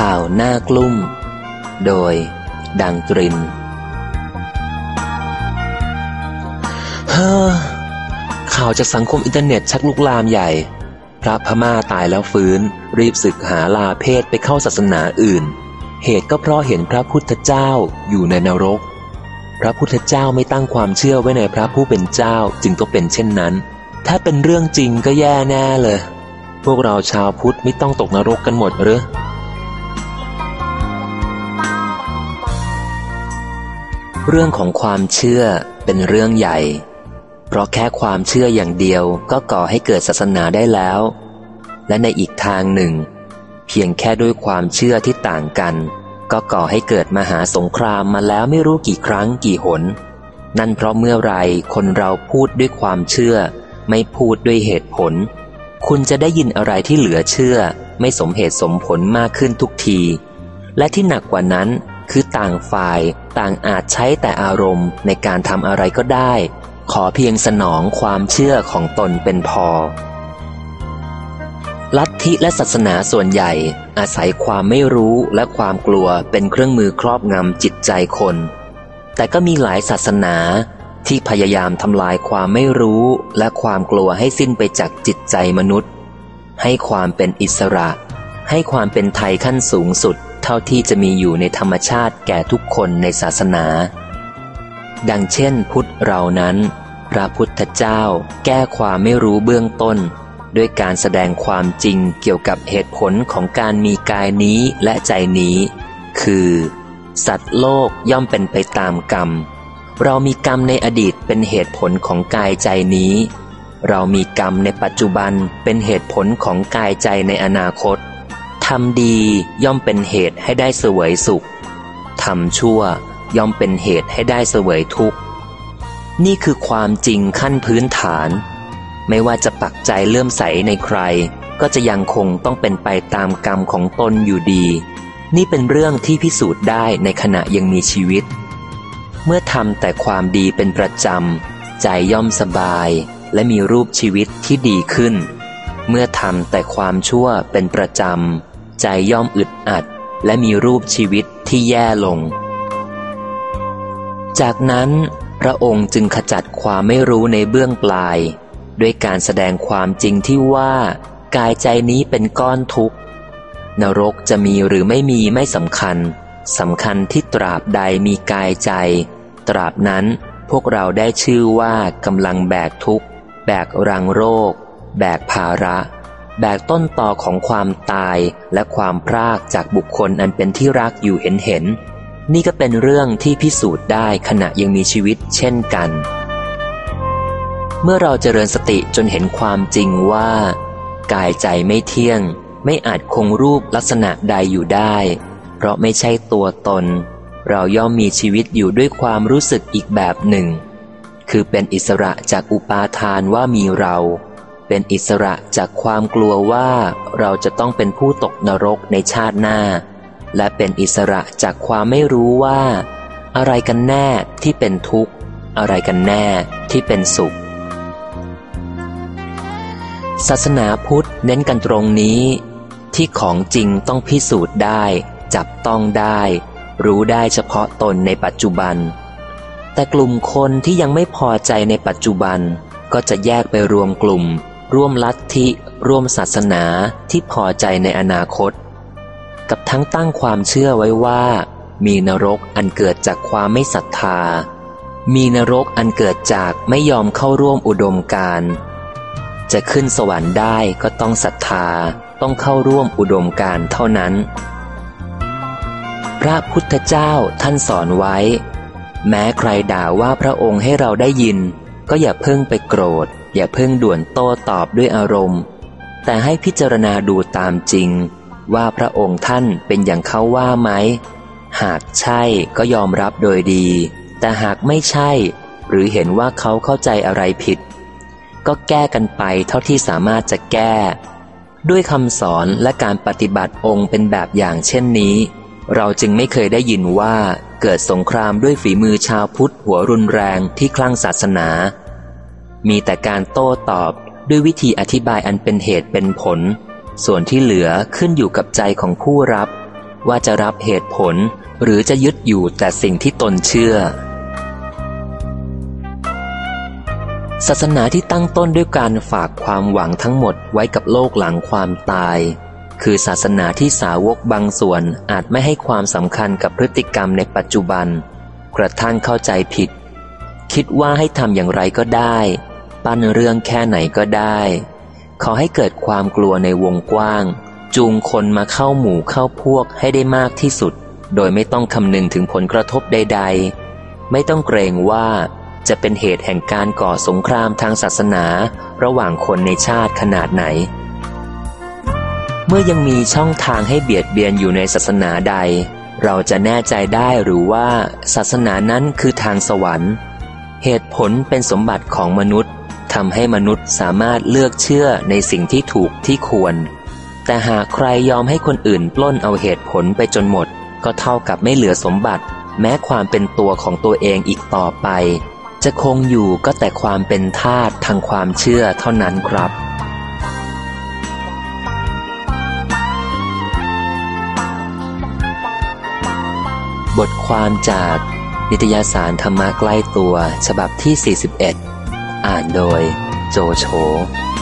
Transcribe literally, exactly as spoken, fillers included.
ข่าวหน้ากลุ่มโดยดังตรินเฮ้อข่าวจากสังคมอินเทอร์เน็ตชักลุกลามใหญ่พระพม่าตายแล้วฟื้นรีบสึกหาลาเพศไปเข้าศาสนาอื่นเหตุก็เพราะเห็นพระพุทธเจ้าอยู่ในนรกพระพุทธเจ้าไม่ตั้งความเชื่อไว้ในพระผู้เป็นเจ้าจึงต้องเป็นเช่นนั้นถ้าเป็นเรื่องจริงก็แย่แน่เลยพวกเราชาวพุทธไม่ต้องตกนรกกันหมดหรือเรื่องของความเชื่อเป็นเรื่องใหญ่เพราะแค่ความเชื่ออย่างเดียวก็ก่อให้เกิดศาสนาได้แล้วและในอีกทางหนึ่งเพียงแค่ด้วยความเชื่อที่ต่างกันก็ก่อให้เกิดมหาสงครามมาแล้วไม่รู้กี่ครั้งกี่หนนั่นเพราะเมื่อไรคนเราพูดด้วยความเชื่อไม่พูดด้วยเหตุผลคุณจะได้ยินอะไรที่เหลือเชื่อไม่สมเหตุสมผลมากขึ้นทุกทีและที่หนักกว่านั้นคือต่างฝ่ายต่างอาจใช้แต่อารมณ์ในการทำอะไรก็ได้ขอเพียงสนองความเชื่อของตนเป็นพอลัทธิและศาสนาส่วนใหญ่อาศัยความไม่รู้และความกลัวเป็นเครื่องมือครอบงำจิตใจคนแต่ก็มีหลายศาสนาที่พยายามทำลายความไม่รู้และความกลัวให้สิ้นไปจากจิตใจมนุษย์ให้ความเป็นอิสระให้ความเป็นไทยขั้นสูงสุดเท่าที่จะมีอยู่ในธรรมชาติแก่ทุกคนในศาสนาดังเช่นพุทธเรานั้นพระพุทธเจ้าแก้ความไม่รู้เบื้องต้นด้วยการแสดงความจริงเกี่ยวกับเหตุผลของการมีกายนี้และใจนี้คือสัตว์โลกย่อมเป็นไปตามกรรมเรามีกรรมในอดีตเป็นเหตุผลของกายใจนี้เรามีกรรมในปัจจุบันเป็นเหตุผลของกายใจในอนาคตทำดีย่อมเป็นเหตุให้ได้เสวยสุขทำชั่วย่อมเป็นเหตุให้ได้เสวยทุกข์นี่คือความจริงขั้นพื้นฐานไม่ว่าจะปักใจเลื่อมใสในใครก็จะยังคงต้องเป็นไปตามกรรมของตนอยู่ดีนี่เป็นเรื่องที่พิสูจน์ได้ในขณะยังมีชีวิตเมื่อทำแต่ความดีเป็นประจำใจย่อมสบายและมีรูปชีวิตที่ดีขึ้นเมื่อทำแต่ความชั่วเป็นประจำใจย่อมอึดอัดและมีรูปชีวิตที่แย่ลงจากนั้นพระองค์จึงขจัดความไม่รู้ในเบื้องปลายด้วยการแสดงความจริงที่ว่ากายใจนี้เป็นก้อนทุกข์นรกจะมีหรือไม่มีไม่สำคัญสำคัญที่ตราบใดมีกายใจตราบนั้นพวกเราได้ชื่อว่ากำลังแบกทุกข์แบกรังโรคแบกภาระแบกต้นตอของความตายและความพรากจากบุคคลอันเป็นที่รักอยู่เห็นเห็นนี่ก็เป็นเรื่องที่พิสูจน์ได้ขณะยังมีชีวิตเช่นกันเมื่อเราเจริญสติจนเห็นความจริงว่ากายใจไม่เที่ยงไม่อาจคงรูปลักษณะใดอยู่ได้เพราะไม่ใช่ตัวตนเราย่อมมีชีวิตอยู่ด้วยความรู้สึกอีกแบบหนึ่งคือเป็นอิสระจากอุปาทานว่ามีเราเป็นอิสระจากความกลัวว่าเราจะต้องเป็นผู้ตกนรกในชาติหน้าและเป็นอิสระจากความไม่รู้ว่าอะไรกันแน่ที่เป็นทุกข์อะไรกันแน่ที่เป็นสุขศาสนาพุทธเน้นกันตรงนี้ที่ของจริงต้องพิสูจน์ได้จับต้องได้รู้ได้เฉพาะตนในปัจจุบันแต่กลุ่มคนที่ยังไม่พอใจในปัจจุบันก็จะแยกไปรวมกลุ่มร่วมลัทธิร่วมศาสนาที่พอใจในอนาคตกับทั้งตั้งความเชื่อไว้ว่ามีนรกอันเกิดจากความไม่ศรัทธามีนรกอันเกิดจากไม่ยอมเข้าร่วมอุดมการณ์จะขึ้นสวรรค์ได้ก็ต้องศรัทธาต้องเข้าร่วมอุดมการณ์เท่านั้นพระพุทธเจ้าท่านสอนไว้แม้ใครด่าว่าพระองค์ให้เราได้ยินก็อย่าเพิ่งไปโกรธอย่าเพิ่งด่วนโต้ตอบด้วยอารมณ์แต่ให้พิจารณาดูตามจริงว่าพระองค์ท่านเป็นอย่างเขาว่าไหมหากใช่ก็ยอมรับโดยดีแต่หากไม่ใช่หรือเห็นว่าเขาเข้าใจอะไรผิดก็แก้กันไปเท่าที่สามารถจะแก้ด้วยคำสอนและการปฏิบัติองค์เป็นแบบอย่างเช่นนี้เราจึงไม่เคยได้ยินว่าเกิดสงครามด้วยฝีมือชาวพุทธหัวรุนแรงที่คลั่งศาสนามีแต่การโต้ตอบด้วยวิธีอธิบายอันเป็นเหตุเป็นผลส่วนที่เหลือขึ้นอยู่กับใจของผู้รับว่าจะรับเหตุผลหรือจะยึดอยู่แต่สิ่งที่ตนเชื่อศาสนาที่ตั้งต้นด้วยการฝากความหวังทั้งหมดไว้กับโลกหลังความตายคือศาสนาที่สาวกบางส่วนอาจไม่ให้ความสำคัญกับพฤติกรรมในปัจจุบันกระทั่งเข้าใจผิดคิดว่าให้ทำอย่างไรก็ได้ปั้นเรื่องแค่ไหนก็ได้ขอให้เกิดความกลัวในวงกว้างจูงคนมาเข้าหมู่เข้าพวกให้ได้มากที่สุดโดยไม่ต้องคำนึงถึงผลกระทบใดๆไม่ต้องเกรงว่าจะเป็นเหตุแห่งการก่อสงครามทางศาสนาระหว่างคนในชาติขนาดไหนเมื่อยังมีช่องทางให้เบียดเบียนอยู่ในศาสนาใดเราจะแน่ใจได้หรือว่าศาสนานั้นคือทางสวรรค์เหตุผลเป็นสมบัติของมนุษย์ทำให้มนุษย์สามารถเลือกเชื่อในสิ่งที่ถูกที่ควรแต่หากใครยอมให้คนอื่นปล้นเอาเหตุผลไปจนหมดก็เท่ากับไม่เหลือสมบัติแม้ความเป็นตัวของตัวเองอีกต่อไปจะคงอยู่ก็แต่ความเป็นทาสทางความเชื่อเท่านั้นครับบทความจากนิตยสารธรรมะใกล้ตัวฉบับที่ สี่สิบเอ็ด อ่านโดยโจโฉ